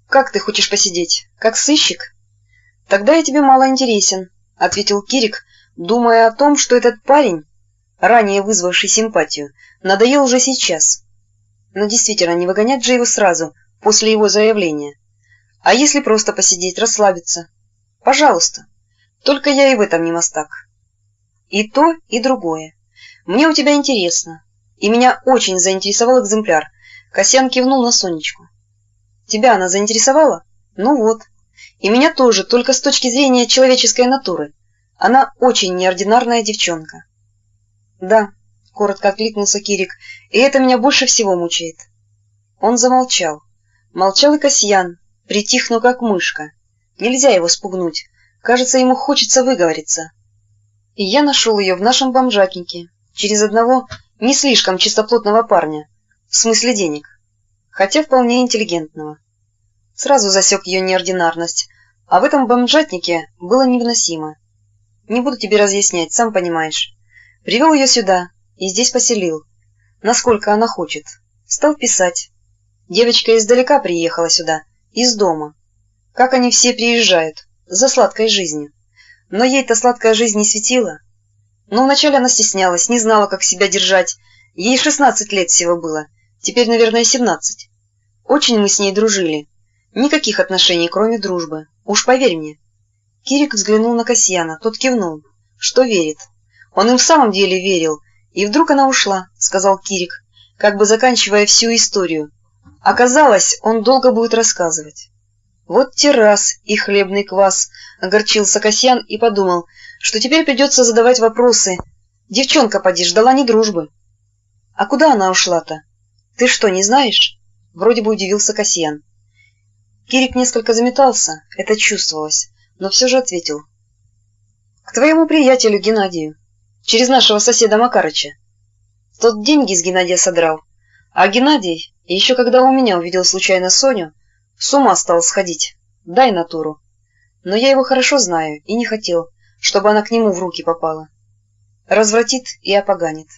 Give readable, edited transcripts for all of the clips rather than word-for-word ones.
Как ты хочешь посидеть? Как сыщик? Тогда я тебе мало интересен, — ответил Кирик, думая о том, что этот парень, ранее вызвавший симпатию, надоел уже сейчас. Но действительно, не выгонять же его сразу, после его заявления. А если просто посидеть, расслабиться? Пожалуйста. Только я и в этом не мастак. И то, и другое. Мне у тебя интересно. И меня очень заинтересовал экземпляр. Касьян кивнул на Сонечку. Тебя она заинтересовала? Ну вот. И меня тоже, только с точки зрения человеческой натуры. Она очень неординарная девчонка. Да, коротко откликнулся Кирик, и это меня больше всего мучает. Он замолчал. Молчал и Касьян, притихнув как мышка. Нельзя его спугнуть. Кажется, ему хочется выговориться. И я нашел ее в нашем бомжатнике, через одного не слишком чистоплотного парня, в смысле денег, хотя вполне интеллигентного. Сразу засек ее неординарность, а в этом бомжатнике было невыносимо. Не буду тебе разъяснять, сам понимаешь. Привел ее сюда и здесь поселил, насколько она хочет. Стал писать. Девочка издалека приехала сюда, из дома. Как они все приезжают, за сладкой жизнью. Но ей-то сладкая жизнь не светила. Но вначале она стеснялась, не знала, как себя держать. Ей 16 лет всего было, теперь, наверное, 17. Очень мы с ней дружили. Никаких отношений, кроме дружбы. Уж поверь мне. Кирик взглянул на Касьяна, тот кивнул, что верит. Он им в самом деле верил. И вдруг она ушла, сказал Кирик, как бы заканчивая всю историю. Оказалось, он долго будет рассказывать. Вот те раз и хлебный квас, огорчился Касьян и подумал, что теперь придется задавать вопросы. Девчонка, поди, ждала не дружбы. А куда она ушла-то? Ты что, не знаешь? Вроде бы удивился Касьян. Кирик несколько заметался, это чувствовалось, но все же ответил. К твоему приятелю Геннадию, через нашего соседа Макарыча. Тот деньги с Геннадия содрал, а Геннадий, еще когда у меня увидел случайно Соню, с ума стал сходить, дай натуру. Но я его хорошо знаю и не хотел, чтобы она к нему в руки попала. Развратит и опоганит.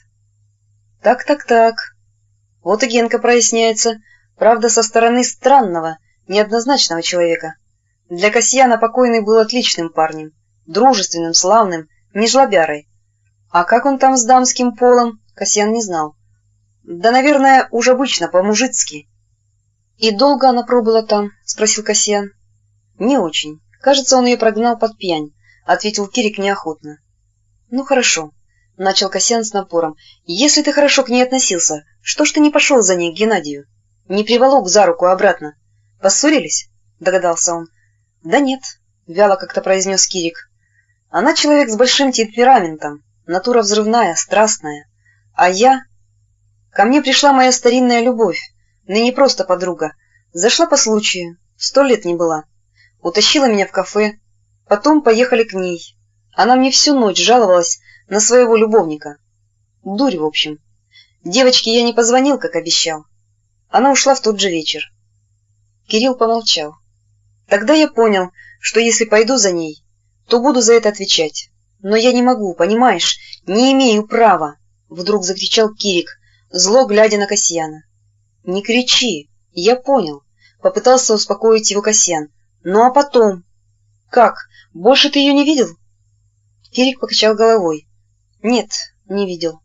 Так. Вот и Генка проясняется, правда, со стороны странного, неоднозначного человека. Для Касьяна покойный был отличным парнем, дружественным, славным, не жлобярой. А как он там с дамским полом, Касьян не знал. Да, наверное, уж обычно, по-мужицки. — И долго она пробыла там? — спросил Касьян. — Не очень. Кажется, он ее прогнал под пьянь, — ответил Кирик неохотно. — Ну, хорошо, — начал Касьян с напором. — Если ты хорошо к ней относился, что ж ты не пошел за ней к Геннадию? Не приволок за руку обратно? Поссорились? — догадался он. — Да нет, — вяло как-то произнес Кирик. — Она человек с большим темпераментом, натура взрывная, страстная. А я... Ко мне пришла моя старинная любовь, ныне просто подруга. Зашла по случаю, 100 лет не была. Утащила меня в кафе. Потом поехали к ней. Она мне всю ночь жаловалась на своего любовника. Дурь, в общем. Девочке я не позвонил, как обещал. Она ушла в тот же вечер. Кирилл помолчал. Тогда я понял, что если пойду за ней, то буду за это отвечать. Но я не могу, понимаешь, не имею права, — вдруг закричал Кирик, зло глядя на Касьяна. — Не кричи, я понял, — попытался успокоить его Касьян. — Ну а потом? — Как, больше ты ее не видел? Кирик покачал головой. — Нет, не видел.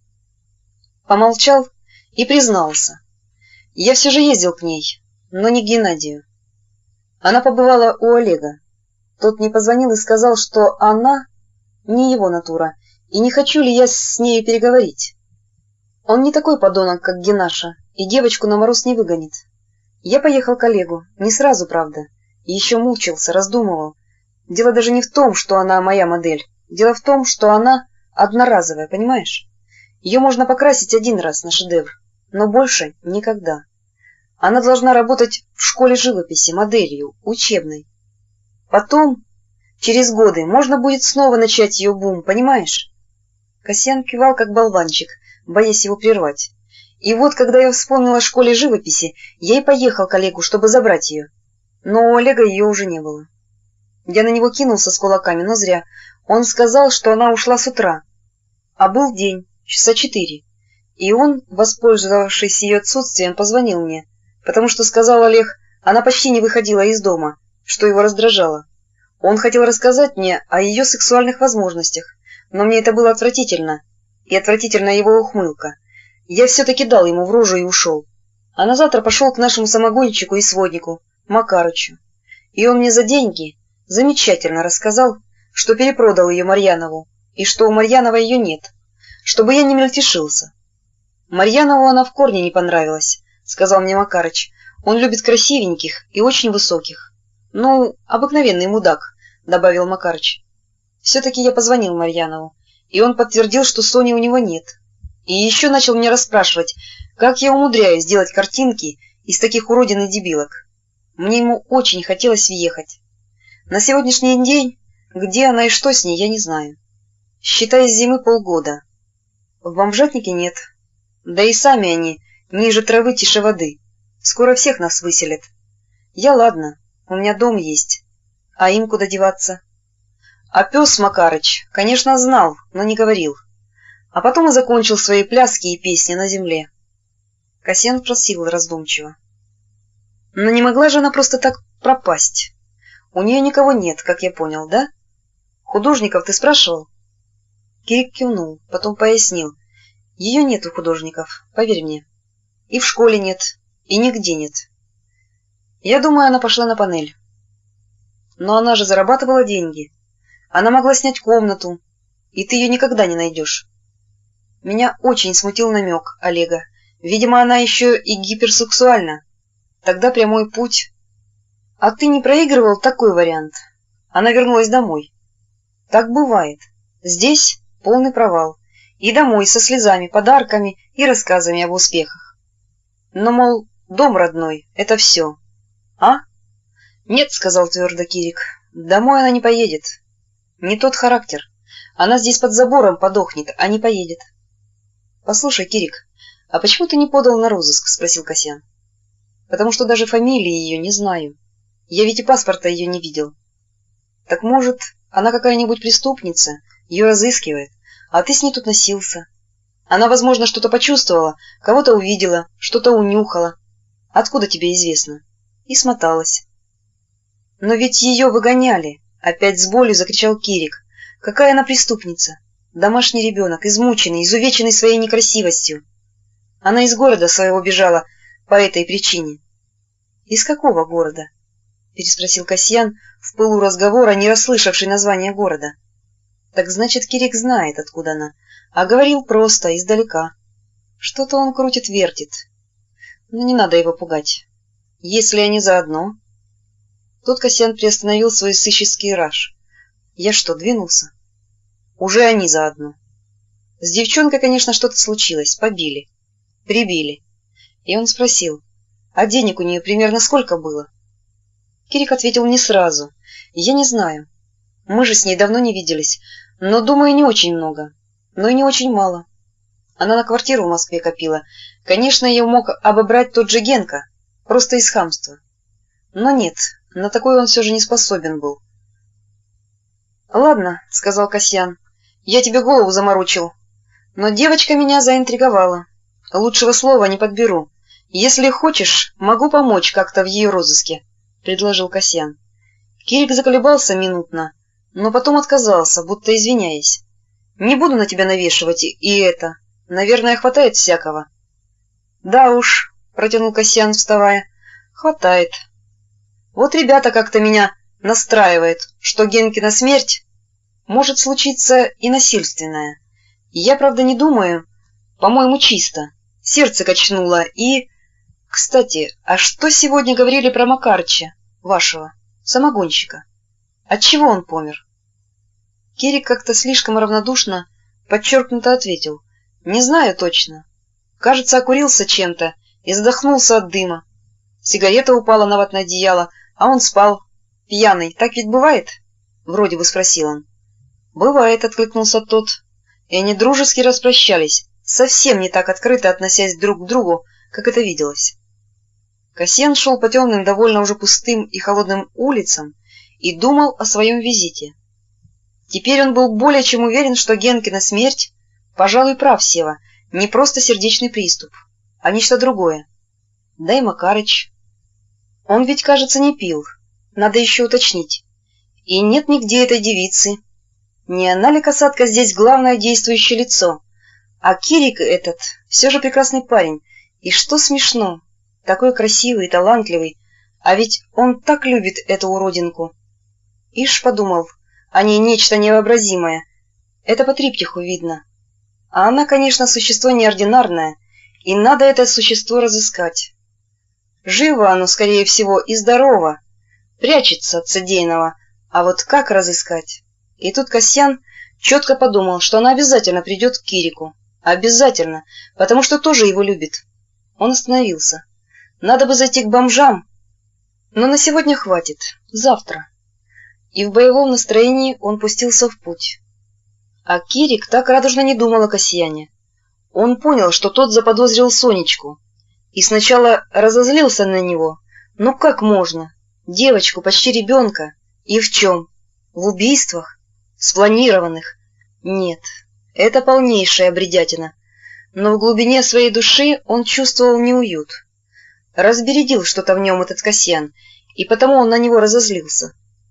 Помолчал и признался. Я все же ездил к ней, но не к Геннадию. Она побывала у Олега. Тот мне позвонил и сказал, что она не его натура, и не хочу ли я с ней переговорить. Он не такой подонок, как Генаша, и девочку на мороз не выгонит. Я поехал к Олегу, не сразу, правда, и еще мучился, раздумывал. Дело даже не в том, что она моя модель. Дело в том, что она одноразовая, понимаешь? Ее можно покрасить один раз на шедевр, но больше никогда. Она должна работать в школе живописи, моделью, учебной. Потом, через годы, можно будет снова начать ее бум, понимаешь? Касьян кивал, как болванчик, боясь его прервать. И вот, когда я вспомнила о школе живописи, я и поехал к Олегу, чтобы забрать ее. Но у Олега ее уже не было. Я на него кинулся с кулаками, но зря. Он сказал, что она ушла с утра. А был день, часа 4. И он, воспользовавшись ее отсутствием, позвонил мне, потому что, сказал Олег, Она почти не выходила из дома, что его раздражало. Он хотел рассказать мне о ее сексуальных возможностях, но мне это было отвратительно, и отвратительна его ухмылка. Я все-таки дал ему в рожу и ушел. А на завтра пошел к нашему самогонщику и своднику, Макарычу. И он мне за деньги замечательно рассказал, что перепродал ее Марьянову, и что у Марьянова ее нет, чтобы я не мельтешился. Марьянову она в корне не понравилась, сказал мне Макарыч. Он любит красивеньких и очень высоких. Ну, обыкновенный мудак, добавил Макарыч. Все-таки я позвонил Марьянову, и он подтвердил, что Сони у него нет. И еще начал меня расспрашивать, как я умудряюсь делать картинки из таких уродин и дебилок. Мне ему очень хотелось въехать. На сегодняшний день, где она и что с ней, я не знаю. Считай, с зимы полгода. В бомжатнике нет. Да и сами они ниже травы, тише воды. Скоро всех нас выселят. Я ладно, у меня дом есть. А им куда деваться? А пес Макарыч, конечно, знал, но не говорил. А потом и закончил свои пляски и песни на земле. Касьян спросил раздумчиво. Но не могла же она просто так пропасть? У нее никого нет, как я понял, да? Художников ты спрашивал? Кирик кивнул, потом пояснил. Ее нет у художников, поверь мне. И в школе нет, и нигде нет. Я думаю, она пошла на панель. Но она же зарабатывала деньги. Она могла снять комнату, и ты ее никогда не найдешь. Меня очень смутил намек Олега. Видимо, она еще и гиперсексуальна. Тогда прямой путь. А ты не проигрывал такой вариант? Она вернулась домой. Так бывает. Здесь полный провал. И домой со слезами, подарками и рассказами об успехах. Но, мол, дом родной — это все. А? Нет, — сказал твердо Кирик, — домой она не поедет. Не тот характер. Она здесь под забором подохнет, а не поедет. Послушай, Кирик, а почему ты не подал на розыск? — спросил Касьян. Потому что даже фамилии ее не знаю. Я ведь и паспорта ее не видел. Так может, она какая-нибудь преступница, ее разыскивает, а ты с ней тут носился. Она, возможно, что-то почувствовала, кого-то увидела, что-то унюхала. Откуда тебе известно? И смоталась. Но ведь ее выгоняли, опять с болью закричал Кирик. Какая она преступница? Домашний ребенок, измученный, изувеченный своей некрасивостью. Она из города своего бежала по этой причине. Из какого города? Переспросил Касьян, в пылу разговора, не расслышавший название города. Так значит, Кирик знает, откуда она, а говорил просто, издалека. Что-то он крутит-вертит. Но не надо его пугать. Если они заодно... Тут Касьян приостановил свой сыщеский раж. Я что, двинулся? Уже они заодно. С девчонкой, конечно, что-то случилось. Побили. Прибили. И он спросил, а денег у нее примерно сколько было? Кирик ответил не сразу. Я не знаю. Мы же с ней давно не виделись. Но, думаю, не очень много. Но и не очень мало. Она на квартиру в Москве копила. Конечно, ее мог обобрать тот же Генка. Просто из хамства. Но нет, на такое он все же не способен был. — Ладно, — сказал Касьян, — я тебе голову заморочил. Но девочка меня заинтриговала. Лучшего слова не подберу. Если хочешь, могу помочь как-то в ее розыске, — предложил Касьян. Кирик заколебался минутно, но потом отказался, будто извиняясь. — Не буду на тебя навешивать и это. Наверное, хватает всякого. — Да уж, — протянул Касьян, вставая, — хватает. Вот ребята как-то меня настраивают, что Генкина смерть может случиться и насильственная. Я, правда, не думаю, по-моему, чисто. Сердце качнуло и... Кстати, а что сегодня говорили про Макарыча, вашего, самогонщика? Отчего он помер? Кирик как-то слишком равнодушно, подчеркнуто ответил. Не знаю точно. Кажется, окурился чем-то и задохнулся от дыма. Сигарета упала на ватное одеяло, а он спал. Пьяный. Так ведь бывает? Вроде бы спросил он. Бывает, откликнулся тот. И они дружески распрощались, совсем не так открыто относясь друг к другу, как это виделось. Касьян шел по темным, довольно уже пустым и холодным улицам и думал о своем визите. Теперь он был более чем уверен, что Генкина смерть, пожалуй, прав Сева, не просто сердечный приступ, а нечто другое. Да и Макарыч. Он ведь, кажется, не пил. Надо еще уточнить. И нет нигде этой девицы. Не она ли, касатка, здесь главное действующее лицо? А Кирик этот все же прекрасный парень. И что смешно, такой красивый и талантливый, а ведь он так любит эту уродинку. Ишь, подумал, о ней нечто невообразимое. Это по триптиху видно. А она, конечно, существо неординарное, и надо это существо разыскать. Живо оно, скорее всего, и здорово, прячется от содеянного, а вот как разыскать? И тут Касьян четко подумал, что она обязательно придет к Кирику. Обязательно, потому что тоже его любит. Он остановился. Надо бы зайти к бомжам, но на сегодня хватит, завтра. И в боевом настроении он пустился в путь. А Кирик так радужно не думал о Касьяне. Он понял, что тот заподозрил Сонечку, и сначала разозлился на него. Ну как можно? Девочку, почти ребенка. И в чем? В убийствах? Спланированных? Нет, это полнейшая бредятина. Но в глубине своей души он чувствовал неуют. Разбередил что-то в нем этот Касьян, и потому он на него разозлился.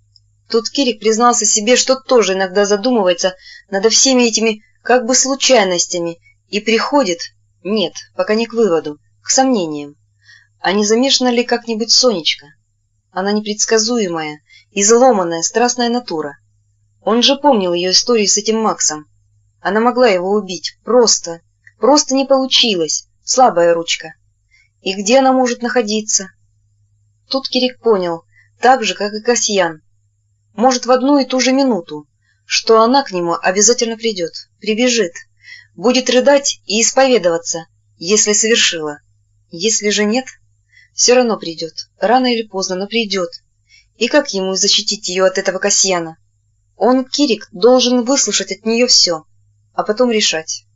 Тут Кирик признался себе, что тоже иногда задумывается над всеми этими как бы случайностями и приходит, нет, пока не к выводу, к сомнениям. А не замешана ли как-нибудь Сонечка? Она непредсказуемая, изломанная, страстная натура. Он же помнил ее историю с этим Максом. Она могла его убить, просто не получилось, слабая ручка. И где она может находиться? Тут Кирик понял, так же, как и Касьян, может, в одну и ту же минуту, что она к нему обязательно придет, прибежит, будет рыдать и исповедоваться, если совершила. Если же нет, все равно придет, рано или поздно, но придет. И как ему защитить ее от этого Касьяна? Он, Кирик, должен выслушать от нее все, а потом решать.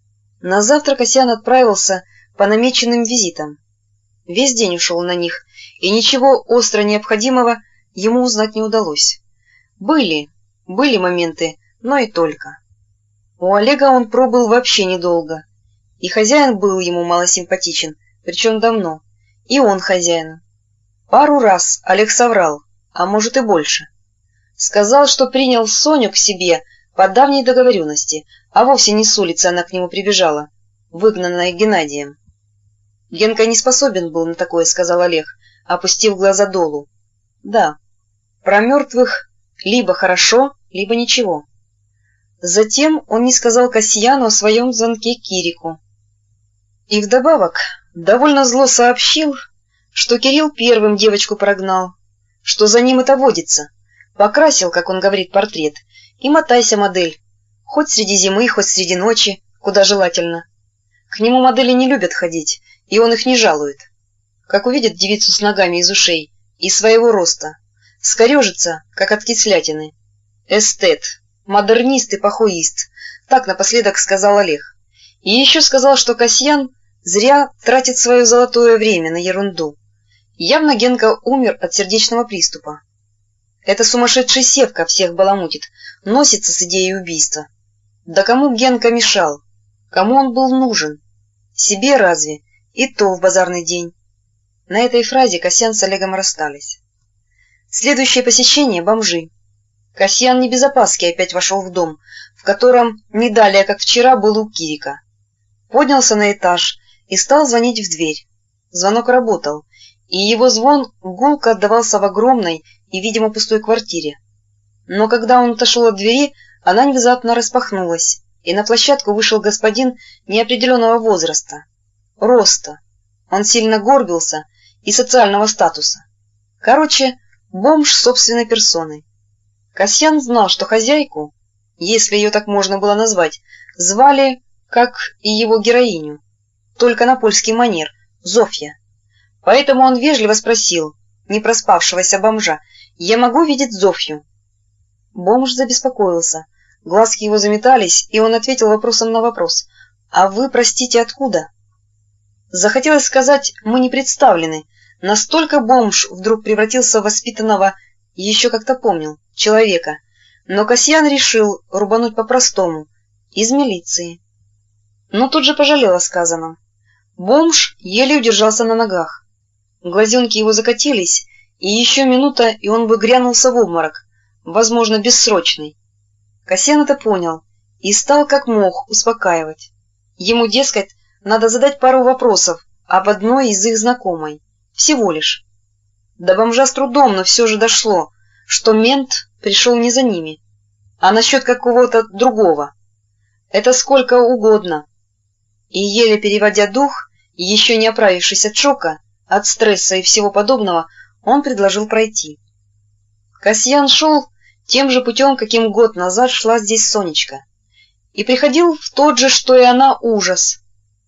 На завтра Касьян отправился по намеченным визитам. Весь день ушел на них, и ничего остро необходимого ему узнать не удалось. Были моменты, но и только. У Олега он пробыл вообще недолго, и хозяин был ему малосимпатичен, причем давно, и он хозяину. Пару раз Олег соврал, а может и больше. Сказал, что принял Соню к себе по давней договоренности, а вовсе не с улицы она к нему прибежала, выгнанная Геннадием. Генка не способен был на такое, сказал Олег, опустив глаза долу. Да, про мертвых либо хорошо, либо ничего. Затем он не сказал Касьяну о своем звонке Кирику. И вдобавок довольно зло сообщил, что Кирилл первым девочку прогнал, что за ним это водится, покрасил, как он говорит, портрет, и мотайся, модель, хоть среди зимы, хоть среди ночи, куда желательно. К нему модели не любят ходить, и он их не жалует. Как увидит девицу с ногами из ушей и своего роста, скорежится, как от кислятины. Эстет, модернист и похуист, так напоследок сказал Олег. И еще сказал, что Касьян зря тратит свое золотое время на ерунду. Явно Генка умер от сердечного приступа. Это сумасшедший Севка всех баламутит, носится с идеей убийства. Да кому Генка мешал? Кому он был нужен? Себе разве? И то в базарный день. На этой фразе Касьян с Олегом расстались. Следующее посещение — бомжи. Касьян не без опаски опять вошел в дом, в котором не далее, как вчера, был у Кирика. Поднялся на этаж и стал звонить в дверь. Звонок работал, и его звон гулко отдавался в огромной и, видимо, пустой квартире. Но когда он отошел от двери, она внезапно распахнулась, и на площадку вышел господин неопределенного возраста, роста. Он сильно горбился и социального статуса. Короче, бомж собственной персоной. Касьян знал, что хозяйку, если ее так можно было назвать, звали, как и его героиню, только на польский манер, Зофья. Поэтому он вежливо спросил не проспавшегося бомжа: «Я могу видеть Зофью?» Бомж забеспокоился, глазки его заметались, и он ответил вопросом на вопрос: «А вы, простите, откуда?» Захотелось сказать: «Мы не представлены». Настолько бомж вдруг превратился в воспитанного, еще как-то помнил, человека. Но Касьян решил рубануть по-простому, из милиции. Но тут же пожалел о сказанном. Бомж еле удержался на ногах. Глазенки его закатились, и еще минута, и он бы грянулся в обморок, возможно, бессрочный. Касьян это понял и стал как мог успокаивать. Ему, дескать, надо задать пару вопросов об одной из их знакомой. Всего лишь. До бомжа с трудом, но все же дошло, что мент пришел не за ними, а насчет какого-то другого. Это сколько угодно. И еле переводя дух, еще не оправившись от шока, от стресса и всего подобного, он предложил пройти. Касьян шел тем же путем, каким год назад шла здесь Сонечка, и приходил в тот же, что и она, ужас.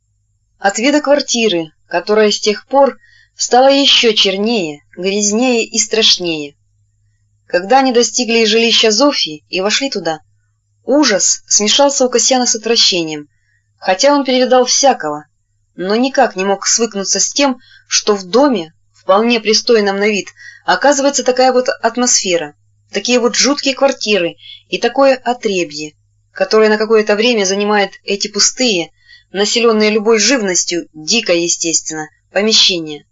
От вида квартиры, которая с тех пор стала еще чернее, грязнее и страшнее. Когда они достигли жилища Зофьи и вошли туда, ужас смешался у Касьяна с отвращением, хотя он перевидал всякого, но никак не мог свыкнуться с тем, что в доме, вполне пристойном на вид, оказывается такая вот атмосфера, такие вот жуткие квартиры и такое отребье, которое на какое-то время занимает эти пустые, населенные любой живностью, дико естественно, помещения.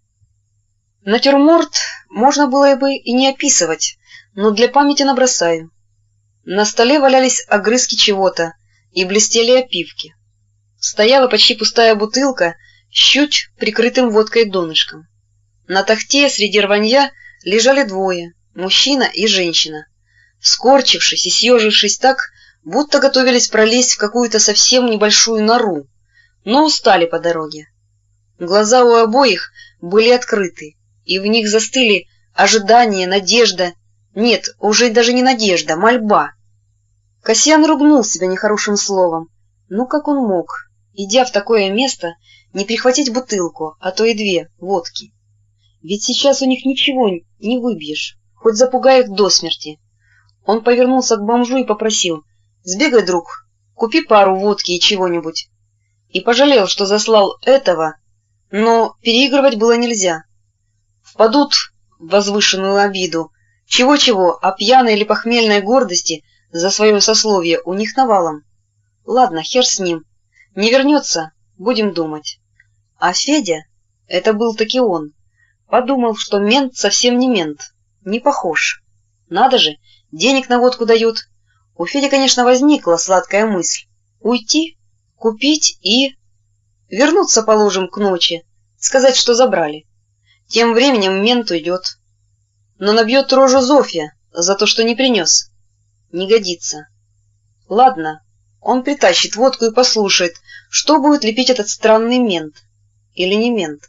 Натюрморт можно было бы и не описывать, но для памяти набросаю. На столе валялись огрызки чего-то и блестели опивки. Стояла почти пустая бутылка с чуть прикрытым водкой донышком. На тахте среди рванья лежали двое, мужчина и женщина, скорчившись и съежившись так, будто готовились пролезть в какую-то совсем небольшую нору, но устали по дороге. Глаза у обоих были открыты, и в них застыли ожидание, надежда, нет, уже даже не надежда, мольба. Касьян ругнул себя нехорошим словом. Ну как он мог, идя в такое место, не прихватить бутылку, а то и две водки? Ведь сейчас у них ничего не выбьешь, хоть запугай их до смерти. Он повернулся к бомжу и попросил: «Сбегай, друг, купи пару водки и чего-нибудь». И пожалел, что заслал этого, но переигрывать было нельзя. Впадут в возвышенную обиду. Чего-чего, а пьяной или похмельной гордости за свое сословие у них навалом. Ладно, хер с ним. Не вернется, будем думать. А Федя, это был таки он, подумал, что мент совсем не мент, не похож. Надо же, денег на водку дают. У Феди, конечно, возникла сладкая мысль. Уйти, купить и... вернуться, положим, к ночи, сказать, что забрали. Тем временем мент уйдет. Но набьет рожу Зофья за то, что не принес. Не годится. Ладно, он притащит водку и послушает, что будет лепить этот странный мент. Или не мент.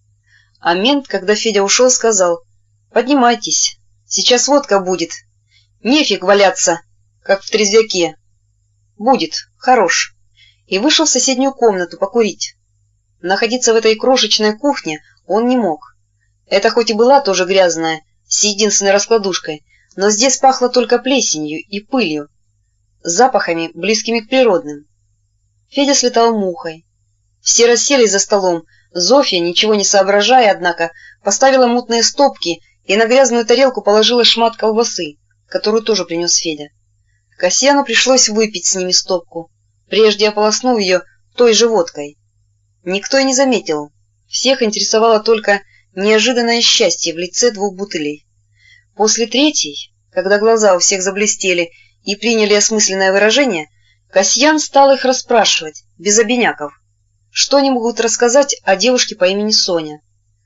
А мент, когда Федя ушел, сказал: «Поднимайтесь, сейчас водка будет. Нефиг валяться, как в трезвяке. Будет, хорош». И вышел в соседнюю комнату покурить. Находиться в этой крошечной кухне он не мог. Это хоть и была тоже грязная, с единственной раскладушкой, но здесь пахло только плесенью и пылью, запахами, близкими к природным. Федя слетал мухой. Все расселись за столом. Зофья, ничего не соображая, однако, поставила мутные стопки и на грязную тарелку положила шмат колбасы, которую тоже принес Федя. Касьяну пришлось выпить с ними стопку, прежде ополоснув ее той же водкой. Никто и не заметил. Всех интересовало только неожиданное счастье в лице двух бутылей. После третьей, когда глаза у всех заблестели и приняли осмысленное выражение, Касьян стал их расспрашивать, без обиняков, что они могут рассказать о девушке по имени Соня.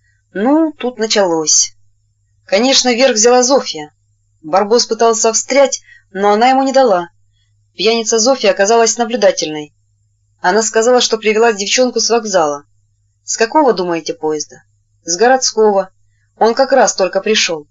Ну, тут началось. Конечно, верх взяла Зофья. Барбос пытался встрять, но она ему не дала. Пьяница Зофья оказалась наблюдательной. Она сказала, что привела девчонку с вокзала. С какого, думаете, поезда? С городского. Он как раз только пришел.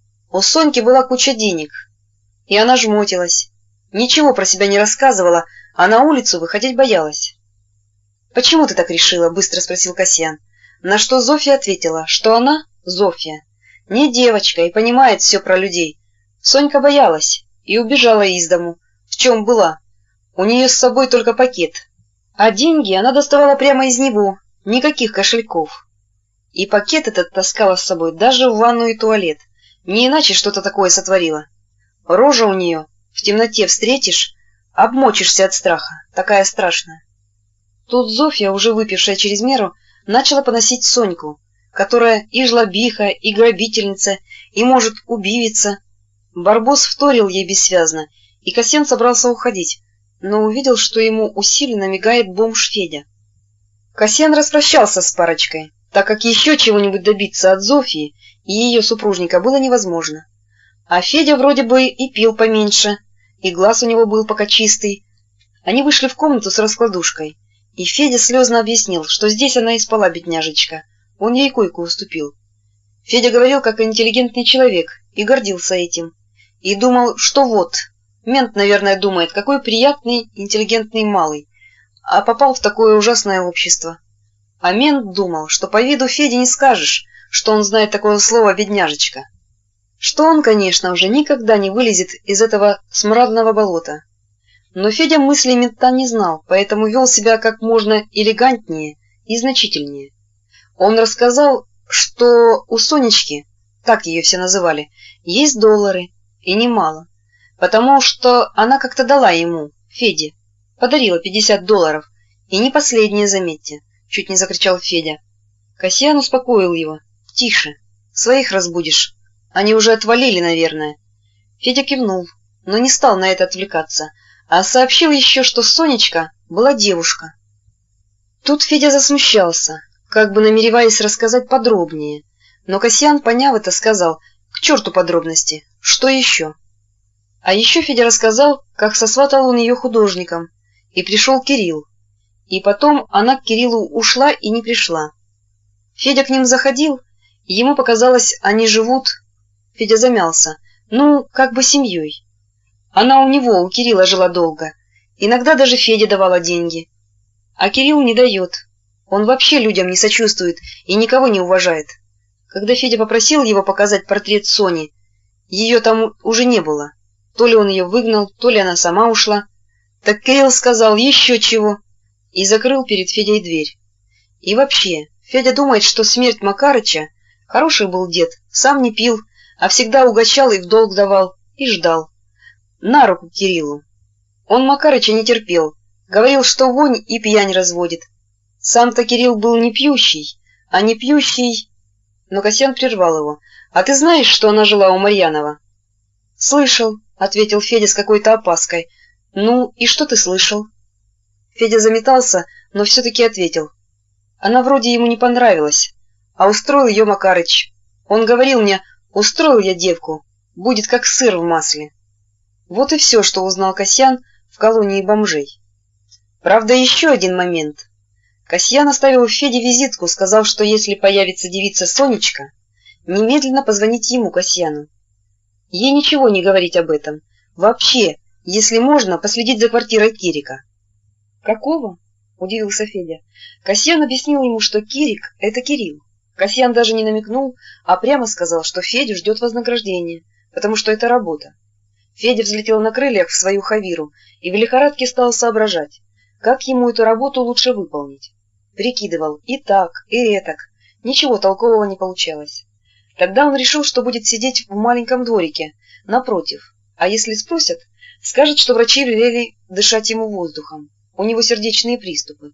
У Соньки была куча денег, и она жмотилась. Ничего про себя не рассказывала, а на улицу выходить боялась. «Почему ты так решила?» — быстро спросил Касьян. На что Зофья ответила, что она, Зофья, не девочка и понимает все про людей. Сонька боялась и убежала из дому. В чем была? У нее с собой только пакет. А деньги она доставала прямо из него, никаких кошельков. И пакет этот таскала с собой даже в ванну и туалет. Не иначе что-то такое сотворила. Рожа у нее, в темноте встретишь, обмочишься от страха, такая страшная. Тут Зофья, уже выпившая через меру, начала поносить Соньку, которая и жлобиха, и грабительница, и, может, убивица. Барбос вторил ей бессвязно, и Касьян собрался уходить, но увидел, что ему усиленно мигает бомж Федя. Касьян распрощался с парочкой, так как еще чего-нибудь добиться от Зофьи и ее супружника было невозможно. А Федя вроде бы и пил поменьше, и глаз у него был пока чистый. Они вышли в комнату с раскладушкой, и Федя слезно объяснил, что здесь она и спала, бедняжечка, он ей койку уступил. Федя говорил как интеллигентный человек и гордился этим, и думал, что вот, мент, наверное, думает, какой приятный, интеллигентный малый, а попал в такое ужасное общество. А мент думал, что по виду Феде не скажешь, что он знает такое слово «бедняжечка», что он, конечно, уже никогда не вылезет из этого смрадного болота. Но Федя мыслей мента не знал, поэтому вел себя как можно элегантнее и значительнее. Он рассказал, что у Сонечки, так ее все называли, есть доллары, и немало, потому что она как-то дала ему, Феде, подарила $50, и не последнее, заметьте, чуть не закричал Федя. Касьян успокоил его. Тише, своих разбудишь. Они уже отвалили, наверное. Федя кивнул, но не стал на это отвлекаться, а сообщил еще, что Сонечка была девушка. Тут Федя засмущался, как бы намереваясь рассказать подробнее, но Касьян, поняв это, сказал: к черту подробности, что еще? А еще Федя рассказал, как сосватал он ее художником, и пришел Кирилл, и потом она к Кириллу ушла и не пришла. Федя к ним заходил, и ему показалось, они живут... Федя замялся. Ну, как бы семьей. Она у него, у Кирилла, жила долго. Иногда даже Феде давала деньги. А Кирилл не дает. Он вообще людям не сочувствует и никого не уважает. Когда Федя попросил его показать портрет Сони, ее там уже не было. То ли он ее выгнал, то ли она сама ушла. Так Кирилл сказал еще чего и закрыл перед Федей дверь. И вообще, Федя думает, что смерть Макарыча, хороший был дед, сам не пил, а всегда угощал и в долг давал, и ждал. На руку Кириллу. Он Макарыча не терпел, говорил, что вонь и пьянь разводит. Сам-то Кирилл был не пьющий, а не пьющий... Но Касьян прервал его. «А ты знаешь, что она жила у Марьянова?» «Слышал», — ответил Федя с какой-то опаской. «Ну, и что ты слышал?» Федя заметался, но все-таки ответил. Она вроде ему не понравилась, а устроил ее Макарыч. Он говорил мне: устроил я девку, будет как сыр в масле. Вот и все, что узнал Касьян в колонии бомжей. Правда, еще один момент. Касьян оставил Феде визитку, сказал, что если появится девица Сонечка, немедленно позвонить ему, Касьяну. Ей ничего не говорить об этом. Вообще, если можно, последить за квартирой Кирика. «Какого?» — удивился Федя. Касьян объяснил ему, что Кирик — это Кирилл. Касьян даже не намекнул, а прямо сказал, что Федю ждет вознаграждение, потому что это работа. Федя взлетел на крыльях в свою хавиру и в лихорадке стал соображать, как ему эту работу лучше выполнить. Прикидывал и так, и этак, ничего толкового не получалось. Тогда он решил, что будет сидеть в маленьком дворике, напротив, а если спросят, скажет, что врачи велели дышать ему воздухом, у него сердечные приступы.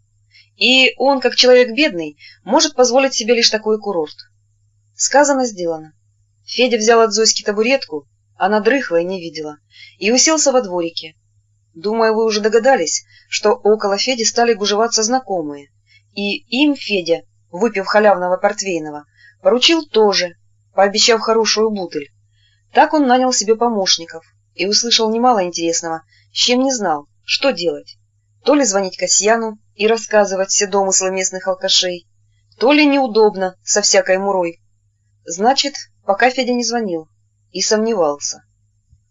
И он, как человек бедный, может позволить себе лишь такой курорт. Сказано, сделано. Федя взял от Зоськи табуретку, она дрыхла и не видела, и уселся во дворике. Думаю, вы уже догадались, что около Феди стали гужеваться знакомые, и им Федя, выпив халявного портвейного, поручил тоже, пообещав хорошую бутыль. Так он нанял себе помощников и услышал немало интересного, с чем не знал, что делать. То ли звонить Касьяну и рассказывать все домыслы местных алкашей, то ли неудобно со всякой мурой. Значит, пока Федя не звонил и сомневался.